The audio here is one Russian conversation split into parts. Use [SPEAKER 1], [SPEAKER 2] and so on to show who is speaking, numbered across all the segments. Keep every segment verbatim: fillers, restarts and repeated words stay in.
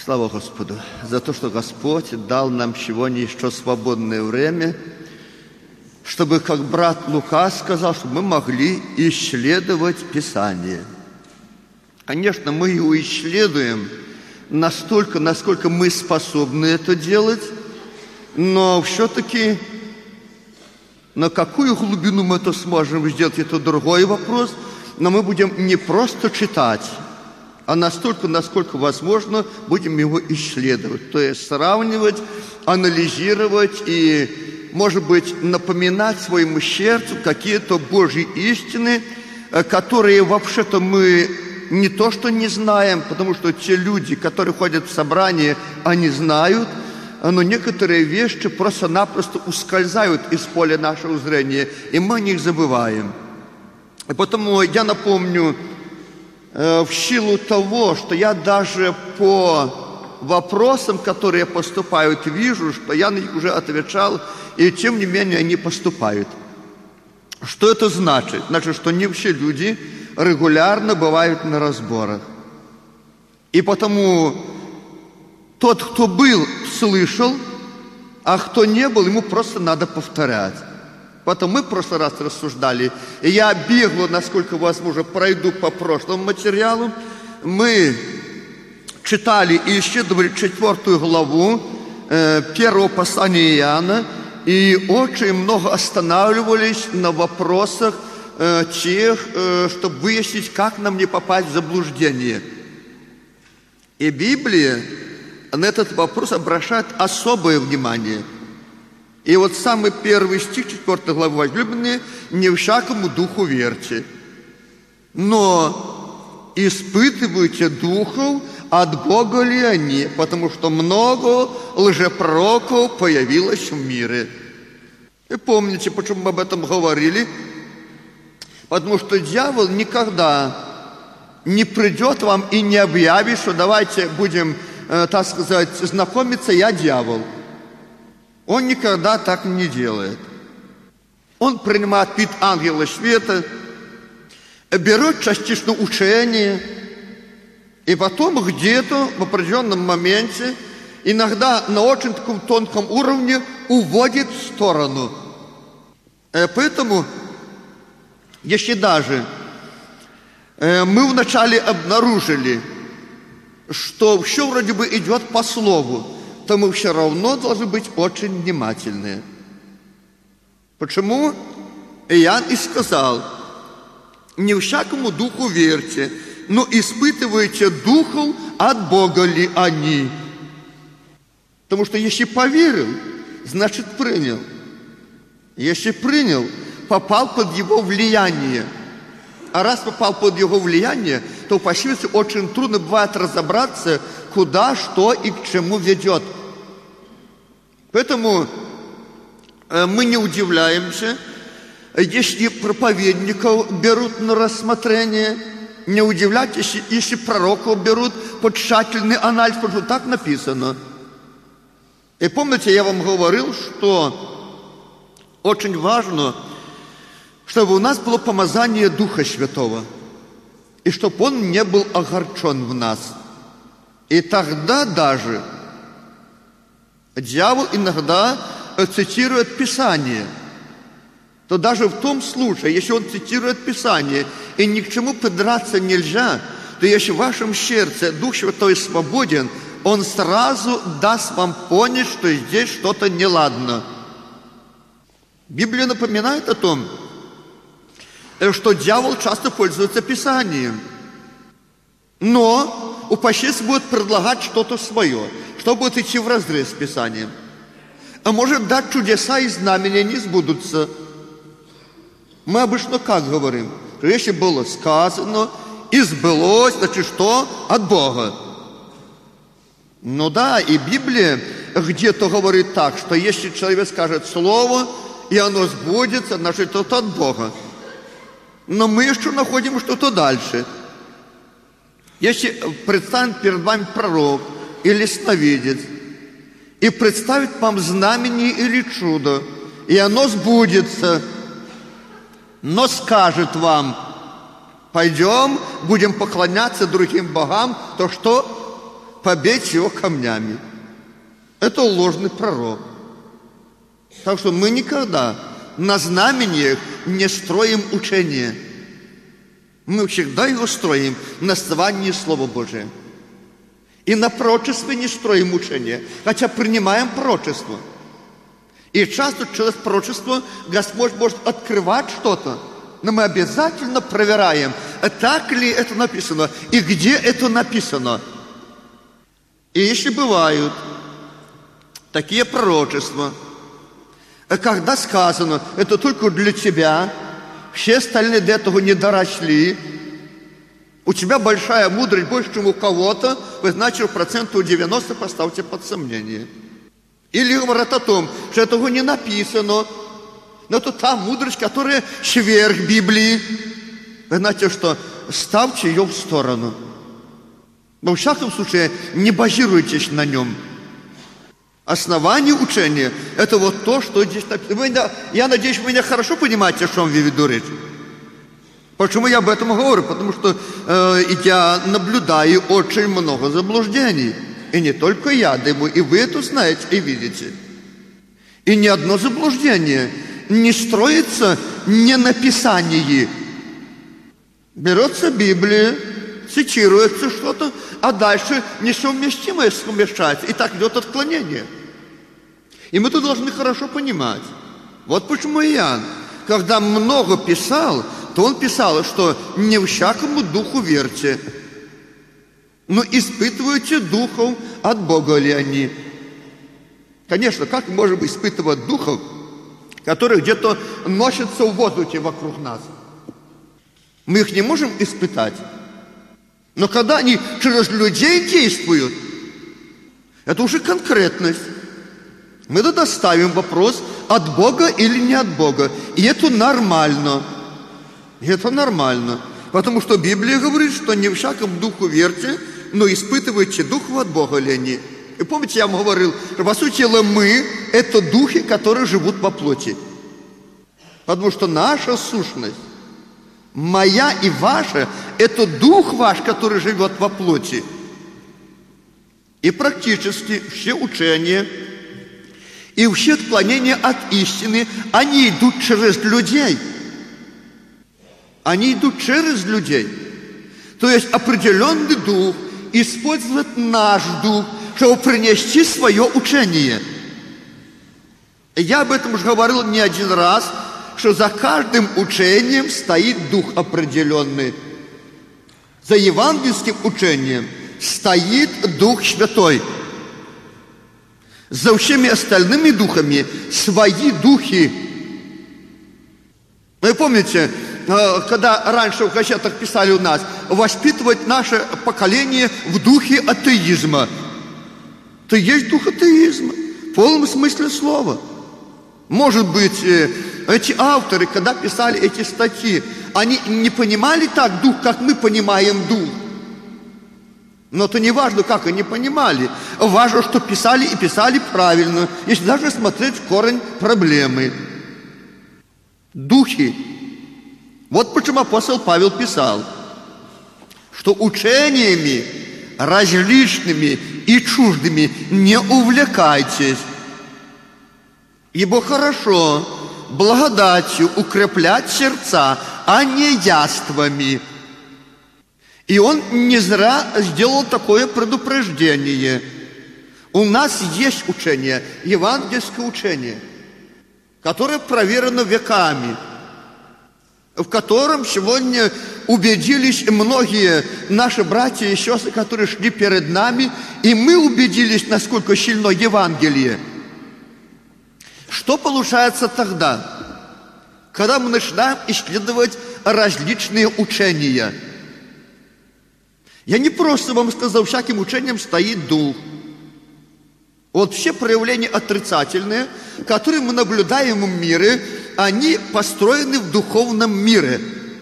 [SPEAKER 1] Слава Господу за то, что Господь дал нам сегодня еще свободное время, чтобы, как брат Лука сказал, чтобы мы могли исследовать Писание. Конечно, мы его исследуем настолько, насколько мы способны это делать, но все-таки на какую глубину мы это сможем сделать, это другой вопрос. Но мы будем не просто читать, а настолько, насколько возможно, будем его исследовать. То есть сравнивать, анализировать и, может быть, напоминать своему сердцу какие-то Божьи истины, которые вообще-то мы не то что не знаем, потому что те люди, которые ходят в собрание, они знают, но некоторые вещи просто-напросто ускользают из поля нашего зрения, и мы о них забываем. И потому я напомню, в силу того, что я даже по вопросам, которые поступают, вижу, что я на них уже отвечал, и тем не менее они поступают. Что это значит? Значит, что не все люди регулярно бывают на разборах. И потому тот, кто был, слышал, а кто не был, ему просто надо повторять. Потом мы в прошлый раз рассуждали, и я бегло, насколько возможно, пройду по прошлому материалу. Мы читали и исследовали четвертую главу э, первого послания Иоанна, и очень много останавливались на вопросах э, тех, э, чтобы выяснить, как нам не попасть в заблуждение. И Библия на этот вопрос обращает особое внимание. И вот самый первый стих четвёртой главы: возлюбленные, не всякому духу верьте, но испытывайте духов, от Бога ли они, потому что много лжепророков появилось в мире. И помните, почему мы об этом говорили? Потому что дьявол никогда не придет вам и не объявит, что давайте будем, э, так сказать, знакомиться, я дьявол. Он никогда так не делает. Он принимает вид ангела света, берет частично учение, и потом где-то в определенном моменте, иногда на очень таком тонком уровне, уводит в сторону. Поэтому, если даже мы вначале обнаружили, что все вроде бы идет по слову, то мы все равно должны быть очень внимательны. Почему? Иоанн и сказал: не всякому духу верьте, но испытывайте духов, от Бога ли они. Потому что если поверил, значит принял. Если принял, попал под его влияние. А раз попал под его влияние, то впоследствии очень трудно бывает разобраться, куда, что и к чему ведет. Поэтому мы не удивляемся, если проповедников берут на рассмотрение, не удивляйтесь, если, если пророков берут под тщательный анализ, потому что так написано. И помните, я вам говорил, что очень важно, чтобы у нас было помазание Духа Святого, и чтобы Он не был огорчен в нас. И тогда даже дьявол иногда цитирует Писание. То даже в том случае, если он цитирует Писание, и ни к чему придраться нельзя, то если в вашем сердце Дух Святой свободен, Он сразу даст вам понять, что здесь что-то неладно. Библия напоминает о том, что дьявол часто пользуется Писанием. Но упаси будет предлагать что-то свое, что будет идти вразрез с Писанием. А может дать чудеса и знамения не сбудутся. Мы обычно как говорим? Что если было сказано и сбылось, значит что? От Бога. Ну да, и Библия где-то говорит так, что если человек скажет слово, и оно сбудется, значит это от Бога. Но мы еще находим что-то дальше. Если представит перед вами пророк или сновидец, и представит вам знамение или чудо, и оно сбудется, но скажет вам: пойдем, будем поклоняться другим богам, то что? побейте его камнями. Это ложный пророк. Так что мы никогда на знамениях не строим учение. Мы всегда его строим на основании Слова Божия. И на пророчестве не строим учение, хотя принимаем пророчество. И часто через пророчество Господь может открывать что-то, но мы обязательно проверяем, так ли это написано и где это написано. И если бывают такие пророчества, когда сказано, это только для тебя, все остальные до этого не доросли, у тебя большая мудрость больше, чем у кого-то, вы, значит, процентов девяносто поставьте под сомнение. Или говорят о том, что этого не написано, но это та мудрость, которая сверх Библии. Вы знаете, что ставьте ее в сторону. Но в всяком случае не базируйтесь на нем. Основание учения – это вот то, что здесь написано. Вы, я надеюсь, вы меня хорошо понимаете, о чем я веду речь. Почему я об этом говорю? Потому что э, я наблюдаю очень много заблуждений. И не только я, думаю, и вы это знаете и видите. И ни одно заблуждение не строится не на Писании. Берется Библия, цитируется что-то, а дальше несовместимое совмещается. И так идет отклонение. И мы тут должны хорошо понимать. Вот почему Иоанн, когда много писал, то он писал, что не всякому духу верьте, но испытывайте духов, от Бога ли они. Конечно, как мы можем испытывать духов, которые где-то носятся в воздухе вокруг нас? Мы их не можем испытать. Но когда они через людей действуют, это уже конкретность. Мы тогда ставим вопрос, от Бога или не от Бога. И это нормально. И это нормально. Потому что Библия говорит, что не всякому духу верьте, но испытывайте духов от Бога ли они. И помните, я вам говорил, что по сути мы – это духи, которые живут во плоти. Потому что наша сущность, моя и ваша – это дух ваш, который живет во плоти. И практически все учения и все отклонения от истины, они идут через людей. Они идут через людей. То есть определенный дух использует наш дух, чтобы принести свое учение. Я об этом уже говорил не один раз, что за каждым учением стоит дух определенный. За евангельским учением стоит Дух Святой. За всеми остальными духами свои духи. Вы помните, когда раньше в газетах писали у нас, воспитывать наше поколение в духе атеизма. То есть дух атеизма, в полном смысле слова. Может быть, эти авторы, когда писали эти статьи, они не понимали так дух, как мы понимаем дух. Но это не важно, как они понимали. Важно, что писали и писали правильно, если даже смотреть в корень проблемы. Духи. Вот почему апостол Павел писал, что учениями различными и чуждыми не увлекайтесь, ибо хорошо благодатью укреплять сердца, а не яствами. И он не зря сделал такое предупреждение. У нас есть учение, евангельское учение, которое проверено веками, в котором сегодня убедились многие наши братья и сестры, которые шли перед нами, и мы убедились, насколько сильно Евангелие. Что получается тогда, когда мы начинаем исследовать различные учения? Я не просто вам сказал, всяким учением стоит дух. Вот все проявления отрицательные, которые мы наблюдаем в мире, они построены в духовном мире.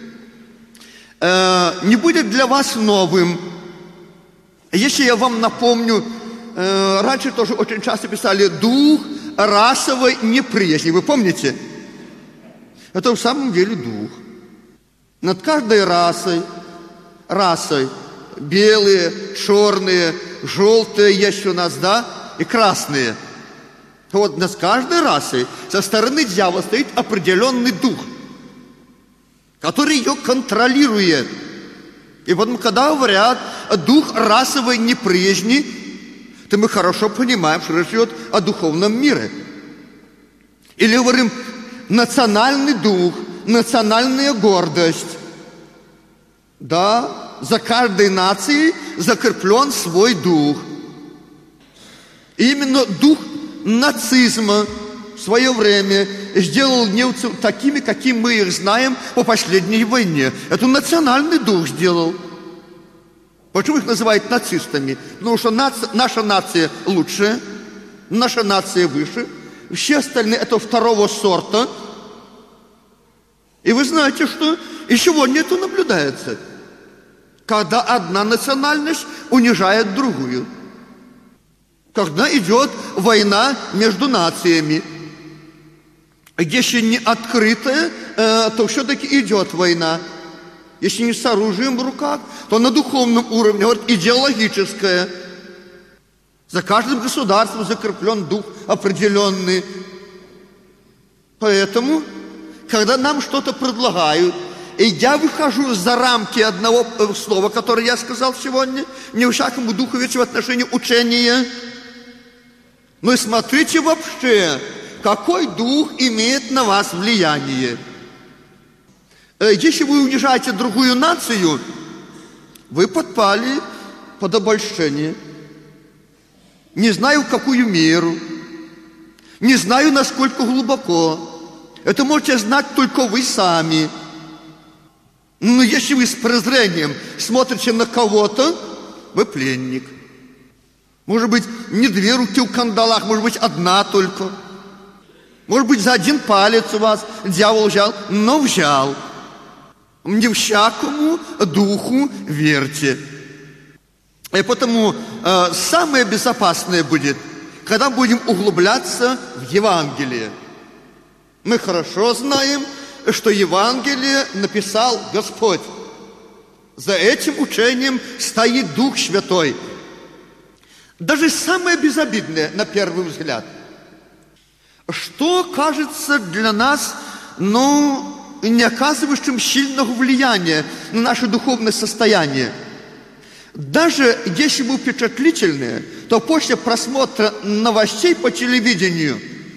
[SPEAKER 1] Э, не будет для вас новым. Если я вам напомню, э, раньше тоже очень часто писали «дух расовой неприязни». Вы помните? Это в самом деле дух. Над каждой расой, расой, белые, черные, желтые есть у нас, да, и красные. Вот с каждой расой со стороны дьявола стоит определенный дух, который ее контролирует. И вот когда говорят дух расовой неприязни, то мы хорошо понимаем, что речь идет о духовном мире. Или говорим национальный дух, национальная гордость. Да, за каждой нацией закреплен свой дух. И именно дух нацизма в свое время сделал немцев такими, какими мы их знаем по последней войне. Это национальный дух сделал. Почему их называют нацистами? Потому что нация, наша нация лучшая, наша нация выше, все остальные это второго сорта. И вы знаете, что и сегодня это наблюдается, когда одна национальность унижает другую. Когда идет война между нациями. Если не открытая, то все-таки идет война. Если не с оружием в руках, то на духовном уровне, вот идеологическое. За каждым государством закреплен дух определенный. Поэтому, когда нам что-то предлагают, и я выхожу за рамки одного слова, которое я сказал сегодня, не всякому духу ведь в отношении учения. Но и смотрите вообще, какой дух имеет на вас влияние. Если вы унижаете другую нацию, вы подпали под обольщение. Не знаю, в какую меру, не знаю, насколько глубоко. Это можете знать только вы сами. Но если вы с презрением смотрите на кого-то, вы пленник. Может быть, не две руки в кандалах, может быть, одна только. Может быть, за один палец у вас дьявол взял, но взял. Не всякому духу верьте. И потому э, самое безопасное будет, когда будем углубляться в Евангелие. Мы хорошо знаем, что Евангелие написал Господь. За этим учением стоит Дух Святой. Даже самое безобидное, на первый взгляд. Что кажется для нас, ну, не оказывающим сильного влияния на наше духовное состояние. Даже если мы впечатлительные, то после просмотра новостей по телевидению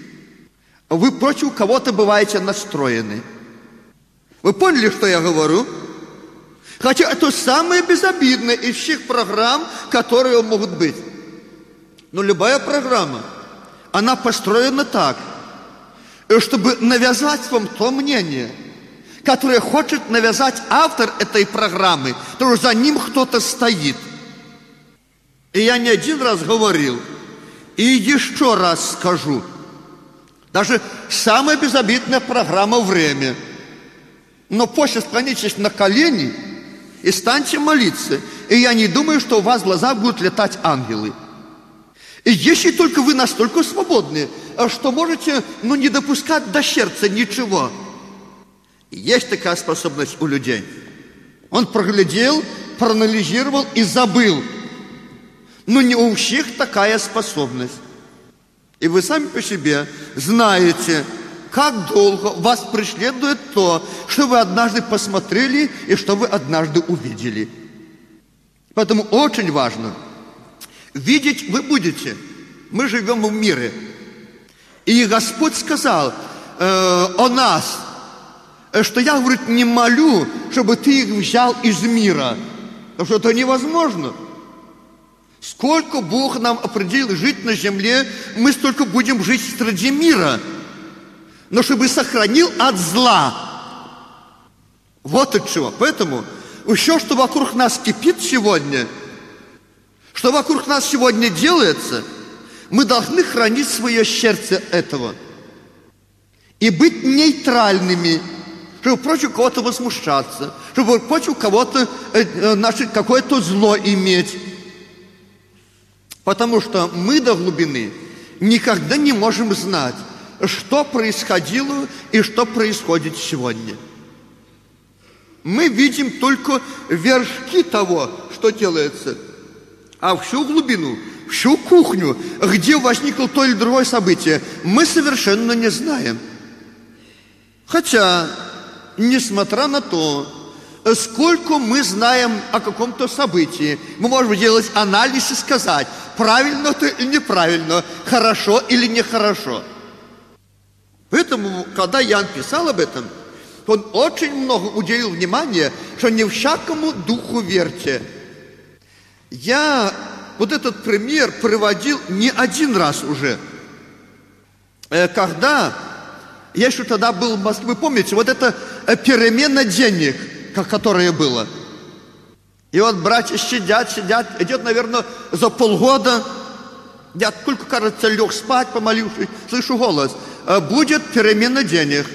[SPEAKER 1] вы против кого-то бываете настроены. Вы поняли, что я говорю? Хотя это самое безобидное из всех программ, которые могут быть. Но любая программа, она построена так, чтобы навязать вам то мнение, которое хочет навязать автор этой программы, потому что за ним кто-то стоит. И я не один раз говорил, и еще раз скажу, даже самая безобидная программа «Время». Но после склонитесь на колени и станьте молиться. И я не думаю, что у вас в глазах будут летать ангелы. И если только вы настолько свободны, что можете, ну, не допускать до сердца ничего. Есть такая способность у людей. Он проглядел, проанализировал и забыл. Но не у всех такая способность. И вы сами по себе знаете, как долго вас преследует то, что вы однажды посмотрели и что вы однажды увидели. Поэтому очень важно. Видеть вы будете. Мы живем в мире. И Господь сказал э, о нас, что я, говорит, не молю, чтобы ты их взял из мира. Потому что это невозможно. Сколько Бог нам определил жить на земле, мы столько будем жить среди мира. Но чтобы сохранил от зла. Вот от чего. Поэтому все, что вокруг нас кипит сегодня, что вокруг нас сегодня делается, мы должны хранить свое сердце этого. И быть нейтральными, чтобы против кого-то возмущаться, чтобы против кого-то э, какое-то зло иметь. Потому что мы до глубины никогда не можем знать, что происходило и что происходит сегодня. Мы видим только вершки того, что делается. А всю глубину, всю кухню, где возникло то или другое событие, мы совершенно не знаем. Хотя, несмотря на то, сколько мы знаем о каком-то событии, мы можем делать анализ и сказать, правильно это или неправильно, хорошо или нехорошо. Поэтому, когда Иоанн писал об этом, он очень много уделил внимания, что не всякому духу верьте. Я вот этот пример приводил не один раз уже. Когда, я еще тогда был в Москве, вы помните, вот это перемена денег, которое было. И вот братья сидят, сидят, идет, наверное, за полгода. Я только, кажется, лег спать, помолившись, слышу голос. Будет перемена денег.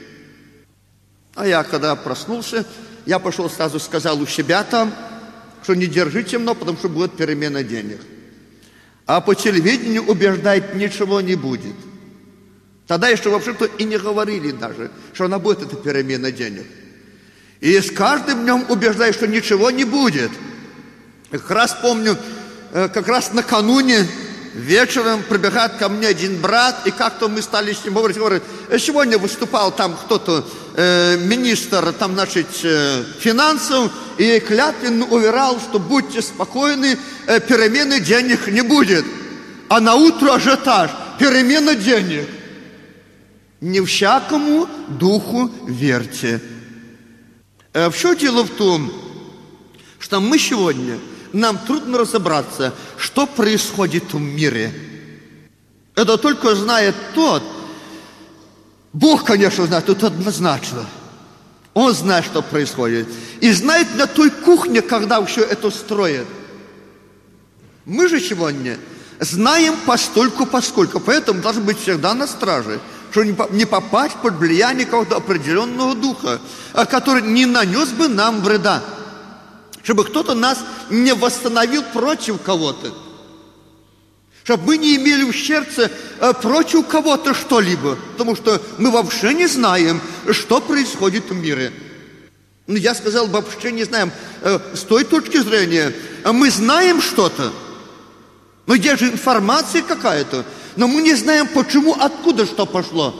[SPEAKER 1] А я, когда проснулся, я пошел сразу, сказал у себя там, что не держите мно, потому что будет перемена денег. А по телевидению убеждать ничего не будет. Тогда еще вообще-то и не говорили даже, что она будет, эта перемена денег. И с каждым днем убеждаю, что ничего не будет. Как раз помню, как раз накануне вечером прибегает ко мне один брат, и как-то мы стали с ним говорить, говорит, сегодня выступал там кто-то, э, министр, там, значит, э, финансов, и клятвенно уверял, что будьте спокойны, э, перемены денег не будет. А на утро ажиотаж, перемена денег. Не всякому духу верьте. Э, все дело в том, что мы сегодня, нам трудно разобраться, что происходит в мире. Это только знает тот, Бог, конечно, знает, это однозначно. Он знает, что происходит. И знает на той кухне, когда все это строят. Мы же сегодня знаем постольку поскольку, поэтому должны быть всегда на страже, чтобы не попасть под влияние какого-то определенного духа, который не нанес бы нам вреда. Чтобы кто-то нас не восстановил против кого-то. Чтобы мы не имели в сердце против кого-то что-либо. Потому что мы вообще не знаем, что происходит в мире. Ну, я сказал, вообще не знаем. С той точки зрения, мы знаем что-то. Но есть же информация какая-то. Но мы не знаем, почему, откуда что пошло.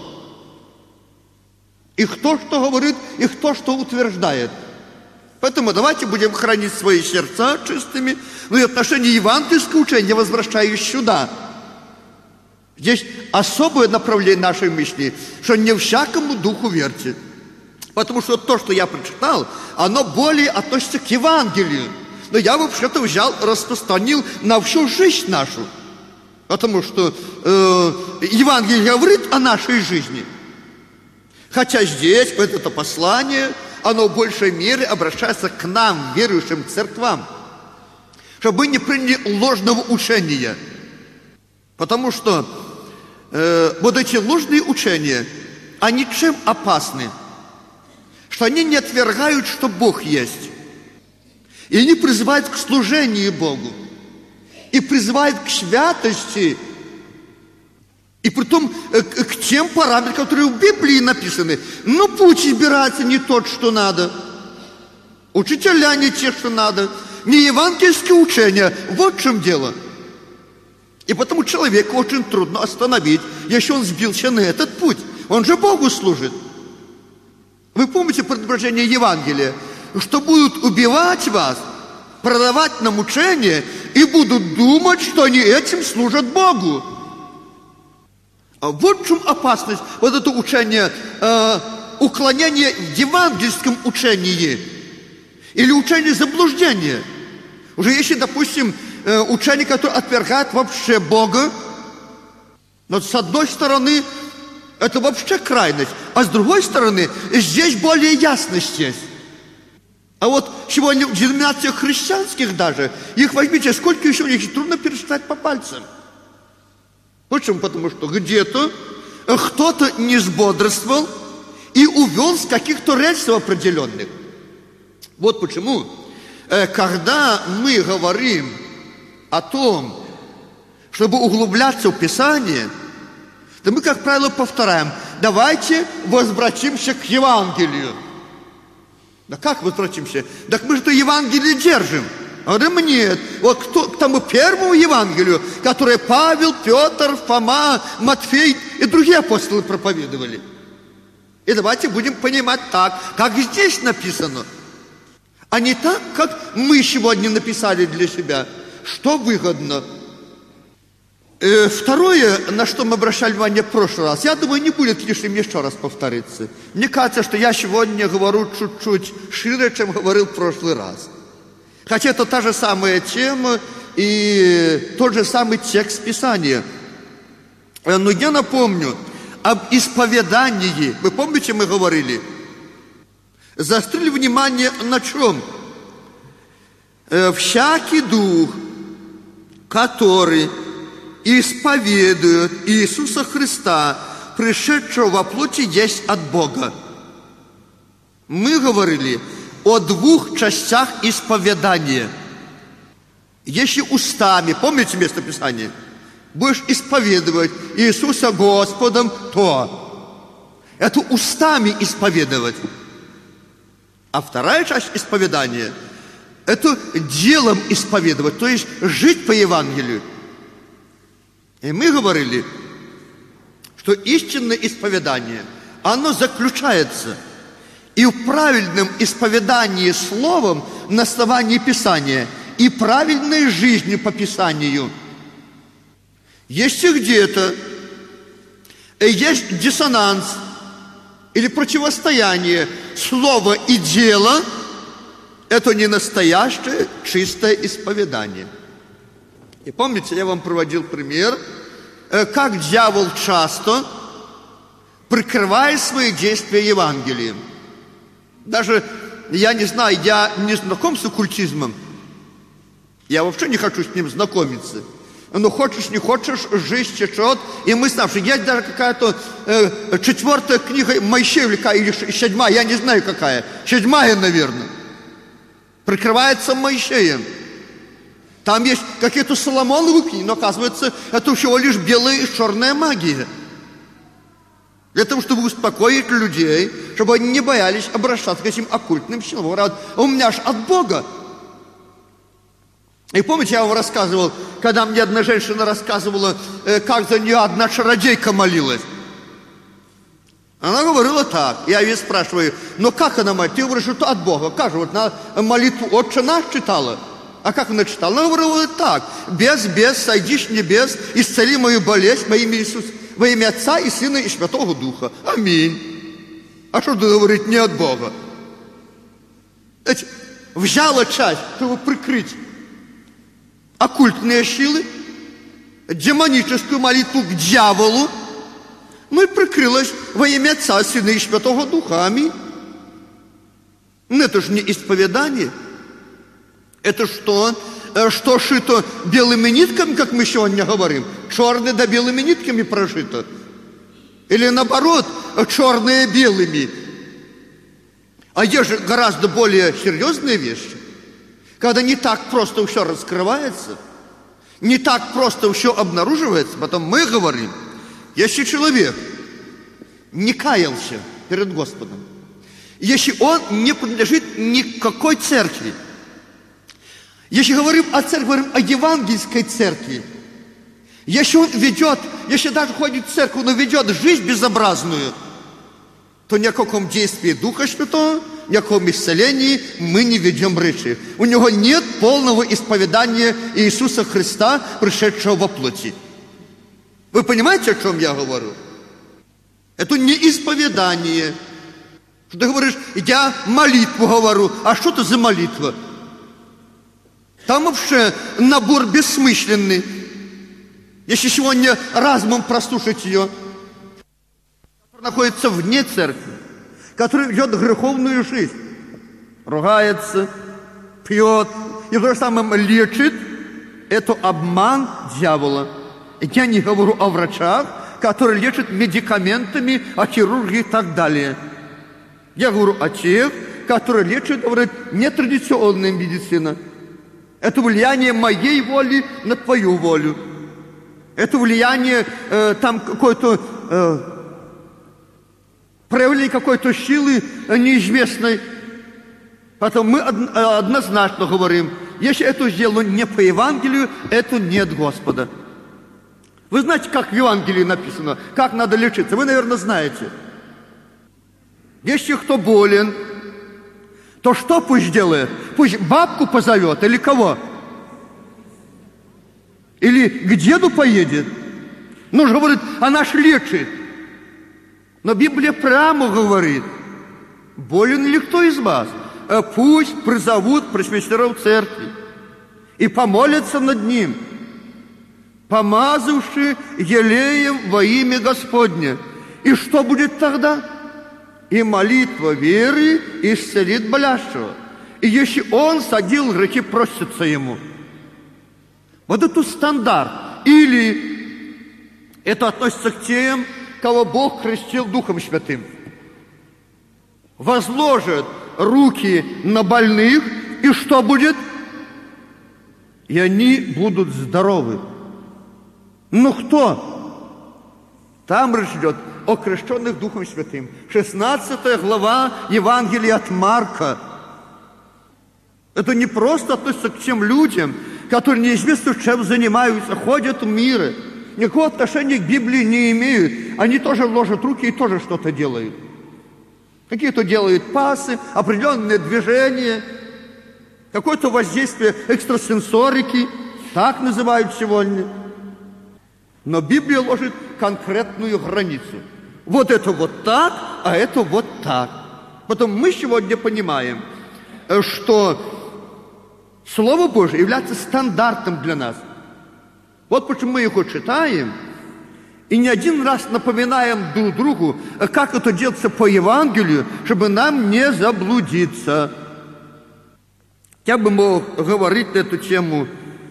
[SPEAKER 1] И кто что говорит, и кто что утверждает. Поэтому давайте будем хранить свои сердца чистыми, но и отношение евангельского учения возвращаюсь сюда. Здесь особое направление нашей мысли, что не всякому духу верьте. Потому что то, что я прочитал, оно более относится к Евангелию. Но я вообще-то взял, распространил на всю жизнь нашу. Потому что э, Евангелие говорит о нашей жизни. Хотя здесь, вот это послание, оно в большей мере обращается к нам, верующим церквам, чтобы мы не приняли ложного учения. Потому что э, вот эти ложные учения, они чем опасны? Что они не отвергают, что Бог есть. И они призывают к служению Богу. И призывают к святости. И притом э, к, к тем параметрам, которые в Библии написаны. Но путь избирается не тот, что надо. Учителя не те, что надо. Не евангельские учения. Вот в чем дело. И потому человеку очень трудно остановить, если он сбился на этот путь. Он же Богу служит. Вы помните предупреждение Евангелия? Что будут убивать вас, продавать на мучение и будут думать, что они этим служат Богу. Вот в чем опасность вот это учение, э, уклонение в евангельском учении или учение заблуждения. Уже если, допустим, э, учение, которое отвергает вообще Бога, но с одной стороны, это вообще крайность, а с другой стороны, здесь более ясность есть. А вот сегодня в деноминациях христианских даже, их возьмите, сколько еще, их трудно пересчитать по пальцам. Почему? Потому что где-то кто-то не сбодрствовал и увел с каких-то рельсов определенных. Вот почему, когда мы говорим о том, чтобы углубляться в Писание, то мы, как правило, повторяем: давайте возвратимся к Евангелию. Да как возвратимся? Так мы же это Евангелие держим. Говорим, нет. Вот кто, к тому первому Евангелию, которое Павел, Петр, Фома, Матфей и другие апостолы проповедовали. И давайте будем понимать так, как здесь написано, а не так, как мы сегодня написали для себя. Что выгодно? Э, второе, на что мы обращали внимание в прошлый раз, я думаю, не будет лишним еще раз повториться. Мне кажется, что я сегодня говорю чуть-чуть шире, чем говорил в прошлый раз. Хотя это та же самая тема и тот же самый текст Писания. Но я напомню об исповедании. Вы помните, мы говорили? Заострили внимание на чем? Всякий дух, который исповедует Иисуса Христа, пришедшего во плоти, есть от Бога. Мы говорили о двух частях исповедания. Если устами, помните место Писания, будешь исповедовать Иисуса Господом, то это устами исповедовать. А вторая часть исповедания – это делом исповедовать, то есть жить по Евангелию. И мы говорили, что истинное исповедание, оно заключается и в правильном исповедании словом на основании Писания, и правильной жизни по Писанию. Если где-то есть диссонанс или противостояние слова и дела, это не настоящее чистое исповедание. И помните, я вам приводил пример, как дьявол часто прикрывает свои действия Евангелием. Даже, я не знаю, я не знаком с оккультизмом, я вообще не хочу с ним знакомиться. Но хочешь, не хочешь, жизнь течет. И мы знаем, что есть даже какая-то э, четвертая книга Моисея или седьмая, я не знаю какая, седьмая, наверное, прикрывается Моисеем. Там есть какие-то Соломоновы книги, но оказывается, это всего лишь белая и черная магия. Для того, чтобы успокоить людей, чтобы они не боялись обращаться к этим оккультным силам. Говорят, у меня же от Бога. И помните, я вам рассказывал, когда мне одна женщина рассказывала, как за нее одна чародейка молилась. Она говорила так. Я ее спрашиваю, ну как она молит? Ты говоришь, что от Бога. Как же, вот она молитву «Отче наш» читала. А как она читала? Она говорила так. Без, без, сойди с небес, исцели мою болезнь во имя Иисуса, во имя Отца и Сына и Святого Духа. Аминь. А что ты говоришь, не от Бога? Знаете, взяла часть, чтобы прикрыть оккультные силы, демоническую молитву к дьяволу, ну и прикрылась во имя Отца, Сына и Святого Духа. Аминь. Но это же не исповедание. Это что? Что шито белыми нитками, как мы сегодня говорим? Черное да белыми нитками прошито? Или наоборот, черное белыми? А есть же гораздо более серьезные вещи. Когда не так просто все раскрывается, не так просто все обнаруживается, потом мы говорим, если человек не каялся перед Господом, если он не принадлежит никакой церкви, если говорим о церкви, говорим о евангельской церкви, если он ведет, если даже ходит в церковь, но ведет жизнь безобразную, то ни о каком действии Духа Святого, ни о каком исцелении мы не ведем речи. У него нет полного исповедания Иисуса Христа, пришедшего во плоти. Вы понимаете, о чем я говорю? Это не исповедание. Что ты говоришь, я молитву говорю. А что это за молитва? Там вообще набор бессмысленный. Если сегодня разумом прослушать ее, который находится вне церкви, который ведет греховную жизнь, ругается, пьет, и в то же самое лечит, это обман дьявола. Я не говорю о врачах, которые лечат медикаментами, о хирургии и так далее. Я говорю о тех, которые лечат, говорят, нетрадиционная медицина. Это влияние моей воли на твою волю. Это влияние э, там какой-то э, проявление какой-то силы неизвестной. Поэтому мы однозначно говорим, если это сделано не по Евангелию, это нет Господа. Вы знаете, как в Евангелии написано, как надо лечиться? Вы, наверное, знаете. Если кто болен, то что пусть делает? Пусть бабку позовет или кого? Или к деду поедет? Ну же, говорит, она ж лечит. Но Библия прямо говорит, болен ли кто из вас? Пусть призовут пресвитеров церкви и помолятся над ним, помазавши елеем во имя Господне. И что будет тогда? И молитва веры исцелит болящего. И если он садил грехи, простится ему. Вот это стандарт. Или это относится к тем, кого Бог крестил Духом Святым. Возложит руки на больных, и что будет? И они будут здоровы. Ну кто? Там речь идет о крещенных Духом Святым. шестнадцатая глава Евангелия от Марка. Это не просто относится к тем людям, которые неизвестно чем занимаются, ходят в мире, никакого отношения к Библии не имеют. Они тоже ложат руки и тоже что-то делают. Какие-то делают пасы, определенные движения, какое-то воздействие экстрасенсорики, так называют сегодня. Но Библия ложит конкретную границу. Вот это вот так, а это вот так. Потом мы сегодня понимаем, что Слово Божие является стандартом для нас. Вот почему мы его читаем и не один раз напоминаем друг другу, как это делается по Евангелию, чтобы нам не заблудиться. Я бы мог говорить на эту тему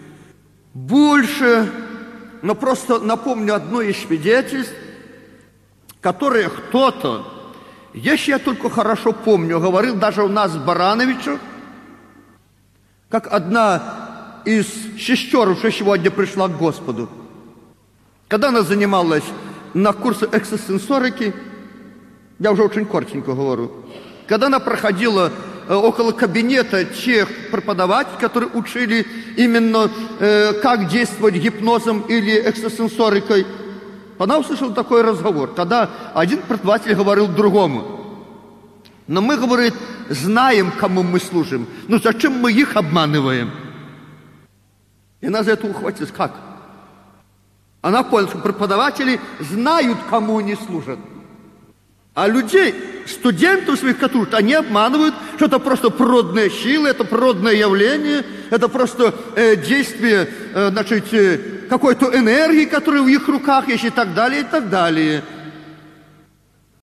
[SPEAKER 1] больше, но просто напомню одно из свидетельств, которое кто-то, если я только хорошо помню, говорил даже у нас в Барановичах, как одна из сестер уже сегодня пришла к Господу. Когда она занималась на курсе экстрасенсорики, я уже очень коротенько говорю, когда она проходила около кабинета тех преподавателей, которые учили именно, э, как действовать гипнозом или экстрасенсорикой, она услышала такой разговор, когда один преподаватель говорил другому. Но мы, говорит, знаем, кому мы служим. Ну зачем мы их обманываем? И она за это ухватилась. Как? Она поняла, что преподаватели знают, кому они служат. А людей, студентов своих, которые они обманывают, что это просто природная сила, это природное явление, это просто э, действие, э, значит, э, какой-то энергии, которая в их руках есть, и так далее, и так далее.